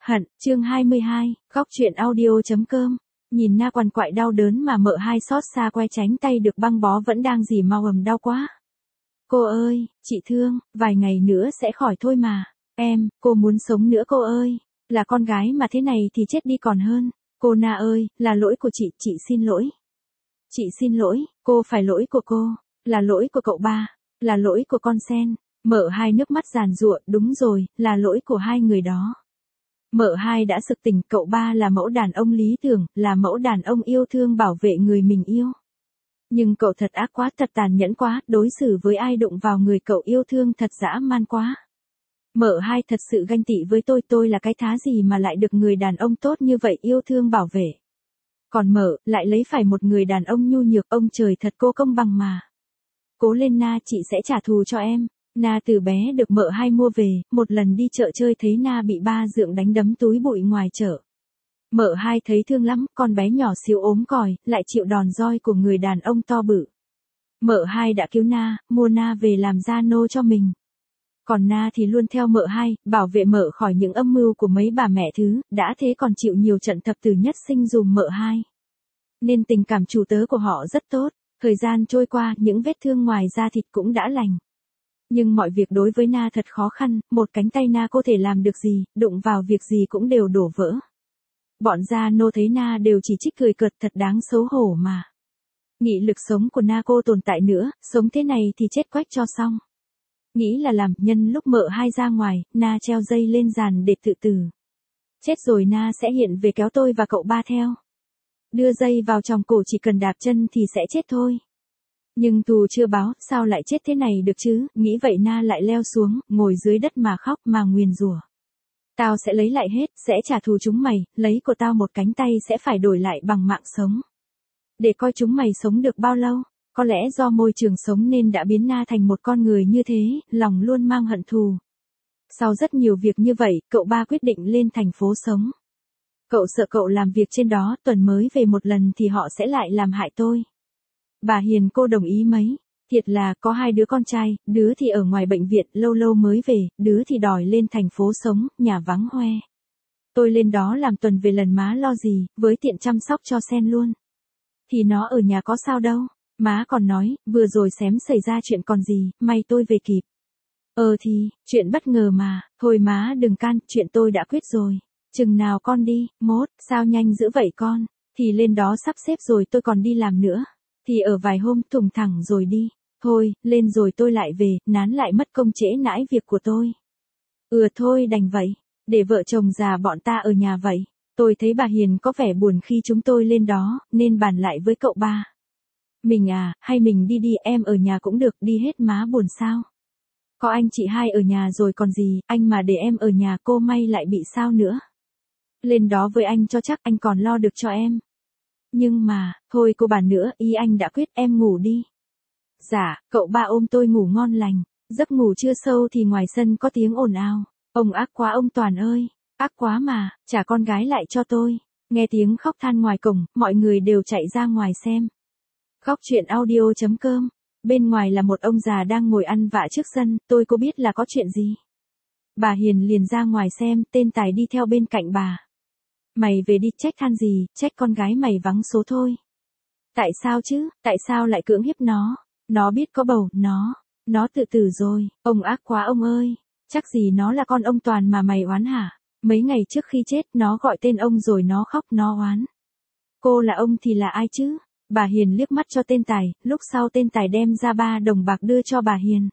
Hận, chương 22, góc truyện audio.com. Nhìn Na quằn quại đau đớn mà mợ hai xót xa quay tránh tay được băng bó vẫn đang rỉ mau đau quá. Cô ơi, chị thương, vài ngày nữa sẽ khỏi thôi mà. Cô muốn sống nữa cô ơi. Là con gái mà thế này thì chết đi còn hơn. Cô Na ơi, là lỗi của chị xin lỗi. Chị xin lỗi, cô phải lỗi của cô. Là lỗi của cậu ba, là lỗi của con Sen. Mợ hai nước mắt giàn giụa, đúng rồi, là lỗi của hai người đó. Mợ hai đã sực tỉnh, cậu ba là mẫu đàn ông lý tưởng, là mẫu đàn ông yêu thương bảo vệ người mình yêu. Nhưng cậu thật ác quá, thật tàn nhẫn quá, đối xử với ai đụng vào người cậu yêu thương thật dã man quá. Mợ hai thật sự ganh tị với tôi là cái thá gì mà lại được người đàn ông tốt như vậy yêu thương bảo vệ. Còn mợ, lại lấy phải một người đàn ông nhu nhược, ông trời thật cô công bằng mà. Cố lên Na, chị sẽ trả thù cho em. Na từ bé được mợ hai mua về, một lần đi chợ chơi thấy Na bị ba dượng đánh đấm túi bụi ngoài chợ. Mợ hai thấy thương lắm, con bé nhỏ xíu ốm còi, lại chịu đòn roi của người đàn ông to bự. Mợ hai đã cứu Na, mua Na về làm gia nô cho mình. Còn Na thì luôn theo mợ hai, bảo vệ mợ khỏi những âm mưu của mấy bà mẹ thứ, đã thế còn chịu nhiều trận thập tử nhất sinh dùm mợ hai. Nên tình cảm chủ tớ của họ rất tốt, thời gian trôi qua những vết thương ngoài da thịt cũng đã lành. Nhưng mọi việc đối với Na thật khó khăn, một cánh tay Na có thể làm được gì, đụng vào việc gì cũng đều đổ vỡ. Bọn gia nô thấy Na đều chỉ trích cười cợt, thật đáng xấu hổ mà. Nghị lực sống của Na cô tồn tại nữa, sống thế này thì chết quách cho xong. Nghĩ là làm, nhân lúc mợ hai ra ngoài, Na treo dây lên giàn để tự tử. Chết rồi Na sẽ hiện về kéo tôi và cậu ba theo. Đưa dây vào trong cổ, chỉ cần đạp chân thì sẽ chết thôi. Nhưng thù chưa báo, sao lại chết thế này được chứ, nghĩ vậy Na lại leo xuống, ngồi dưới đất mà khóc mà nguyền rủa. Tao sẽ lấy lại hết, sẽ trả thù chúng mày, lấy của tao một cánh tay sẽ phải đổi lại bằng mạng sống. Để coi chúng mày sống được bao lâu, có lẽ do môi trường sống nên đã biến Na thành một con người như thế, lòng luôn mang hận thù. Sau rất nhiều việc như vậy, cậu ba quyết định lên thành phố sống. Cậu sợ cậu làm việc trên đó, tuần mới về một lần thì họ sẽ lại làm hại tôi. Bà Hiền cô đồng ý mấy, thiệt là có hai đứa con trai, đứa thì ở ngoài bệnh viện lâu lâu mới về, đứa thì đòi lên thành phố sống, nhà vắng hoe. Tôi lên đó làm tuần về lần má lo gì, với tiện chăm sóc cho Sen luôn. Thì nó ở nhà có sao đâu, má còn nói, vừa rồi xém xảy ra chuyện còn gì, may tôi về kịp. Thì, chuyện bất ngờ mà, thôi má đừng can, chuyện tôi đã quyết rồi. Chừng nào con đi, mốt, sao nhanh dữ vậy con, thì lên đó sắp xếp rồi tôi còn đi làm nữa. Thì ở vài hôm thùng thẳng rồi đi. Thôi, lên rồi tôi lại về, nán lại mất công trễ nãi việc của tôi. Thôi đành vậy. Để vợ chồng già bọn ta ở nhà vậy. Tôi thấy bà Hiền có vẻ buồn khi chúng tôi lên đó, nên bàn lại với cậu ba. Mình à, hay mình đi em ở nhà cũng được, đi hết má buồn sao. Có anh chị hai ở nhà rồi còn gì, anh mà để em ở nhà cô may lại bị sao nữa. Lên đó với anh cho chắc, anh còn lo được cho em. Nhưng mà, thôi cô bàn nữa, ý anh đã quyết, em ngủ đi. Dạ, cậu ba ôm tôi ngủ ngon lành, giấc ngủ chưa sâu thì ngoài sân có tiếng ồn ào. Ông ác quá ông Toàn ơi, ác quá mà, trả con gái lại cho tôi. Nghe tiếng khóc than ngoài cổng, mọi người đều chạy ra ngoài xem. Góc truyện audio.com, bên ngoài là một ông già đang ngồi ăn vạ trước sân, tôi có biết là có chuyện gì. Bà Hiền liền ra ngoài xem, tên Tài đi theo bên cạnh bà. Mày về đi, trách than gì, trách con gái mày vắng số thôi. Tại sao chứ, tại sao lại cưỡng hiếp nó? Nó biết có bầu, nó tự tử rồi, ông ác quá ông ơi. Chắc gì nó là con ông Toàn mà mày oán hả? Mấy ngày trước khi chết, nó gọi tên ông rồi nó khóc, nó oán. Cô là ông thì là ai chứ? Bà Hiền liếc mắt cho tên Tài, lúc sau tên Tài đem ra 3 đồng bạc đưa cho bà Hiền.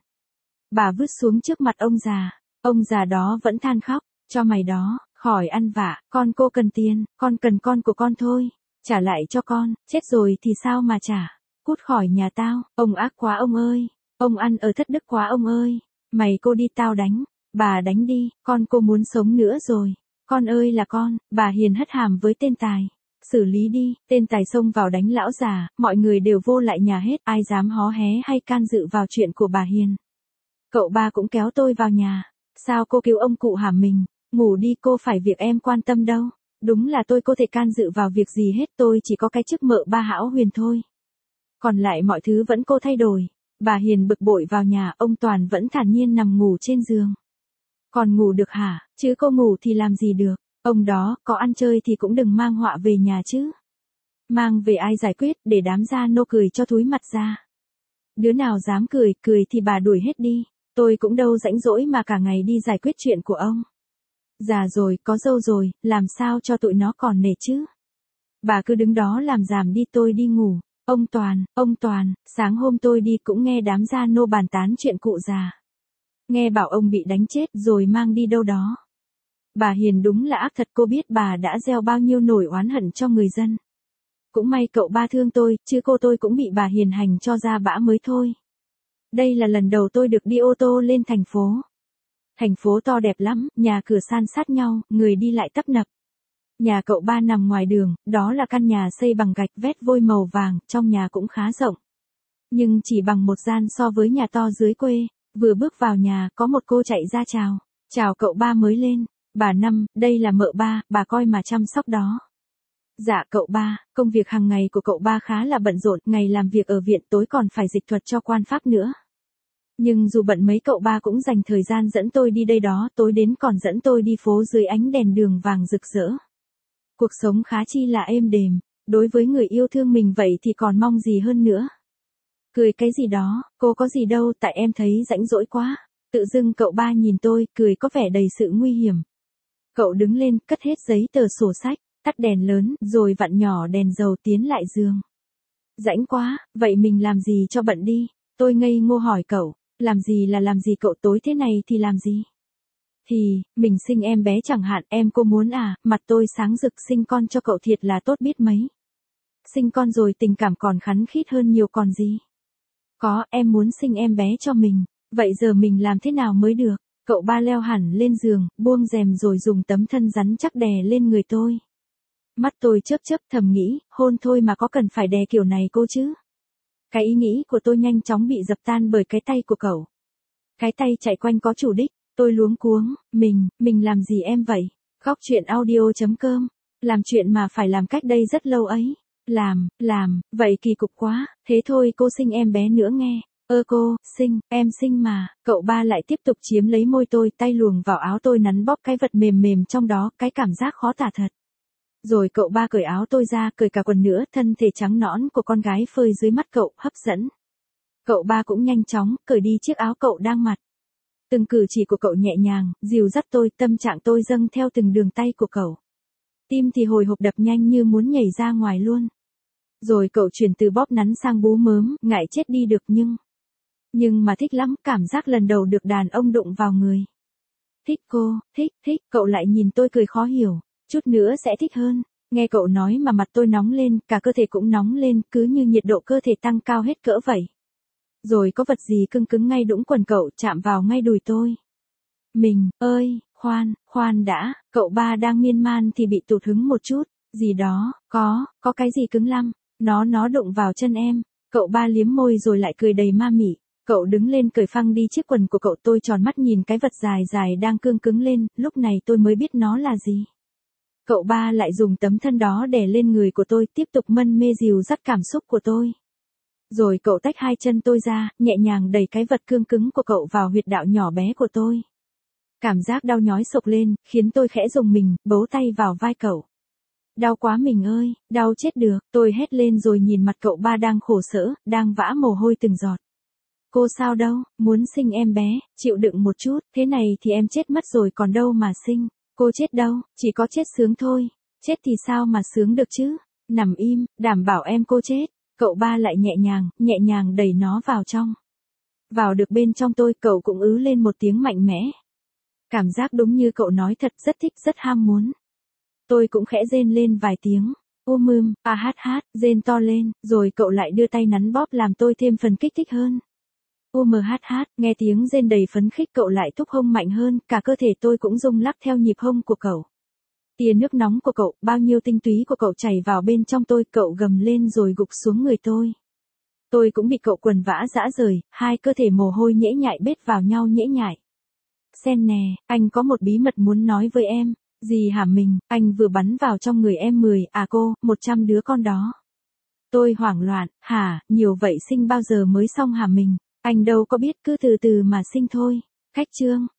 Bà vứt xuống trước mặt ông già đó vẫn than khóc, cho mày đó. Khỏi ăn vạ, con cô cần tiền, con cần con của con thôi. Trả lại cho con, chết rồi thì sao mà trả. Cút khỏi nhà tao, ông ác quá ông ơi. Ông ăn ở thất đức quá ông ơi. Mày cô đi tao đánh. Bà đánh đi, con cô muốn sống nữa rồi. Con ơi là con, bà Hiền hất hàm với tên Tài. Xử lý đi, tên Tài xông vào đánh lão già, mọi người đều vô lại nhà hết, ai dám hó hé hay can dự vào chuyện của bà Hiền. Cậu ba cũng kéo tôi vào nhà. Sao cô cứu ông cụ hả mình? Ngủ đi, cô phải việc em quan tâm đâu. Đúng là tôi có thể can dự vào việc gì hết, tôi chỉ có cái chức mợ ba Hão Huyền thôi. Còn lại mọi thứ vẫn cô thay đổi. Bà Hiền bực bội vào nhà, ông Toàn vẫn thản nhiên nằm ngủ trên giường. Còn ngủ được hả, chứ cô ngủ thì làm gì được. Ông đó, có ăn chơi thì cũng đừng mang họa về nhà chứ. Mang về ai giải quyết, để đám gia nô cười cho thúi mặt ra. Đứa nào dám cười, cười thì bà đuổi hết đi. Tôi cũng đâu rảnh rỗi mà cả ngày đi giải quyết chuyện của ông. Già rồi, có dâu rồi, làm sao cho tụi nó còn nể chứ. Bà cứ đứng đó làm giảm đi, tôi đi ngủ. Ông Toàn, sáng hôm tôi đi cũng nghe đám gia nô bàn tán chuyện cụ già. Nghe bảo ông bị đánh chết rồi mang đi đâu đó. Bà Hiền đúng là ác thật, cô biết bà đã gieo bao nhiêu nỗi oán hận cho người dân. Cũng may cậu ba thương tôi, chứ cô tôi cũng bị bà Hiền hành cho ra bã mới thôi. Đây là lần đầu tôi được đi ô tô lên thành phố. Thành phố to đẹp lắm, nhà cửa san sát nhau, người đi lại tấp nập. Nhà cậu ba nằm ngoài đường, đó là căn nhà xây bằng gạch vét vôi màu vàng, trong nhà cũng khá rộng. Nhưng chỉ bằng một gian so với nhà to dưới quê, vừa bước vào nhà có một cô chạy ra chào. Chào cậu ba mới lên, bà Năm, đây là mợ ba, bà coi mà chăm sóc đó. Dạ cậu ba, công việc hàng ngày của cậu ba khá là bận rộn, ngày làm việc ở viện tối còn phải dịch thuật cho quan pháp nữa. Nhưng dù bận mấy cậu ba cũng dành thời gian dẫn tôi đi đây đó, tối đến còn dẫn tôi đi phố dưới ánh đèn đường vàng rực rỡ. Cuộc sống khá chi là êm đềm, đối với người yêu thương mình vậy thì còn mong gì hơn nữa. Cười cái gì đó, cô có gì đâu, tại em thấy rãnh rỗi quá. Tự dưng cậu ba nhìn tôi, cười có vẻ đầy sự nguy hiểm. Cậu đứng lên, cất hết giấy tờ sổ sách, tắt đèn lớn, rồi vặn nhỏ đèn dầu tiến lại giường. Rãnh quá, vậy mình làm gì cho bận đi. Tôi ngây ngô hỏi cậu, làm gì là làm gì cậu, tối thế này thì làm gì? Thì, mình sinh em bé chẳng hạn, em cô muốn à, mặt tôi sáng rực, sinh con cho cậu thiệt là tốt biết mấy. Sinh con rồi tình cảm còn khắn khít hơn nhiều còn gì. Có, em muốn sinh em bé cho mình, vậy giờ mình làm thế nào mới được? Cậu ba leo hẳn lên giường, buông rèm rồi dùng tấm thân rắn chắc đè lên người tôi. Mắt tôi chớp chớp thầm nghĩ, hôn thôi mà có cần phải đè kiểu này cô chứ? Cái ý nghĩ của tôi nhanh chóng bị dập tan bởi cái tay của cậu. Cái tay chạy quanh có chủ đích, tôi luống cuống, mình làm gì em vậy? Góc chuyện audio.com, làm chuyện mà phải làm cách đây rất lâu ấy. Làm, vậy kỳ cục quá, thế thôi cô sinh em bé nữa nghe. Cô, em sinh mà, cậu ba lại tiếp tục chiếm lấy môi tôi, tay luồng vào áo tôi nắn bóp cái vật mềm mềm trong đó, cái cảm giác khó tả thật. Rồi cậu ba cởi áo tôi ra, cởi cả quần nữa, thân thể trắng nõn của con gái phơi dưới mắt cậu, hấp dẫn. Cậu ba cũng nhanh chóng, cởi đi chiếc áo cậu đang mặc. Từng cử chỉ của cậu nhẹ nhàng, dìu dắt tôi, tâm trạng tôi dâng theo từng đường tay của cậu. Tim thì hồi hộp đập nhanh như muốn nhảy ra ngoài luôn. Rồi cậu chuyển từ bóp nắn sang bú mớm, ngại chết đi được nhưng mà thích lắm, cảm giác lần đầu được đàn ông đụng vào người. Thích cô, thích, cậu lại nhìn tôi cười khó hiểu, chút nữa sẽ thích hơn. Nghe cậu nói mà mặt tôi nóng lên, cả cơ thể cũng nóng lên, cứ như nhiệt độ cơ thể tăng cao hết cỡ vậy. Rồi có vật gì cưng cứng ngay đũng quần cậu, chạm vào ngay đùi tôi. Mình, ơi, khoan đã, cậu ba đang miên man thì bị tụt hứng một chút, gì đó, có cái gì cứng lắm, nó đụng vào chân em. Cậu ba liếm môi rồi lại cười đầy ma mị. Cậu đứng lên cởi phăng đi chiếc quần của cậu, tôi tròn mắt nhìn cái vật dài dài đang cương cứng lên, lúc này tôi mới biết nó là gì. Cậu ba lại dùng tấm thân đó đè lên người của tôi, tiếp tục mân mê dìu dắt cảm xúc của tôi. Rồi cậu tách hai chân tôi ra, nhẹ nhàng đẩy cái vật cương cứng của cậu vào huyệt đạo nhỏ bé của tôi. Cảm giác đau nhói sộc lên, khiến tôi khẽ rùng mình, bấu tay vào vai cậu. Đau quá mình ơi, đau chết được, tôi hét lên rồi nhìn mặt cậu ba đang khổ sở, đang vã mồ hôi từng giọt. Cô sao đâu, muốn sinh em bé, chịu đựng một chút, thế này thì em chết mất rồi còn đâu mà sinh. Cô chết đâu, chỉ có chết sướng thôi, chết thì sao mà sướng được chứ, nằm im, đảm bảo em cô chết. Cậu ba lại nhẹ nhàng đẩy nó vào trong. Vào được bên trong tôi, cậu cũng ứ lên một tiếng mạnh mẽ. Cảm giác đúng như cậu nói thật, rất thích, rất ham muốn. Tôi cũng khẽ rên lên vài tiếng. Rên to lên, rồi cậu lại đưa tay nắn bóp làm tôi thêm phần kích thích hơn. Nghe tiếng rên đầy phấn khích, cậu lại thúc hông mạnh hơn, cả cơ thể tôi cũng rung lắc theo nhịp hông của cậu. Tia nước nóng của cậu, bao nhiêu tinh túy của cậu chảy vào bên trong tôi, cậu gầm lên rồi gục xuống người tôi. Tôi cũng bị cậu quần vã dã rời, hai cơ thể mồ hôi nhễ nhại bết vào nhau nhễ nhại. Sen nè, anh có một bí mật muốn nói với em. Gì hả mình, anh vừa bắn vào trong người em 100 đứa con đó. Tôi hoảng loạn, hả, nhiều vậy sinh bao giờ mới xong hả mình? Anh đâu có biết, cứ từ từ mà sinh thôi. Khách trương,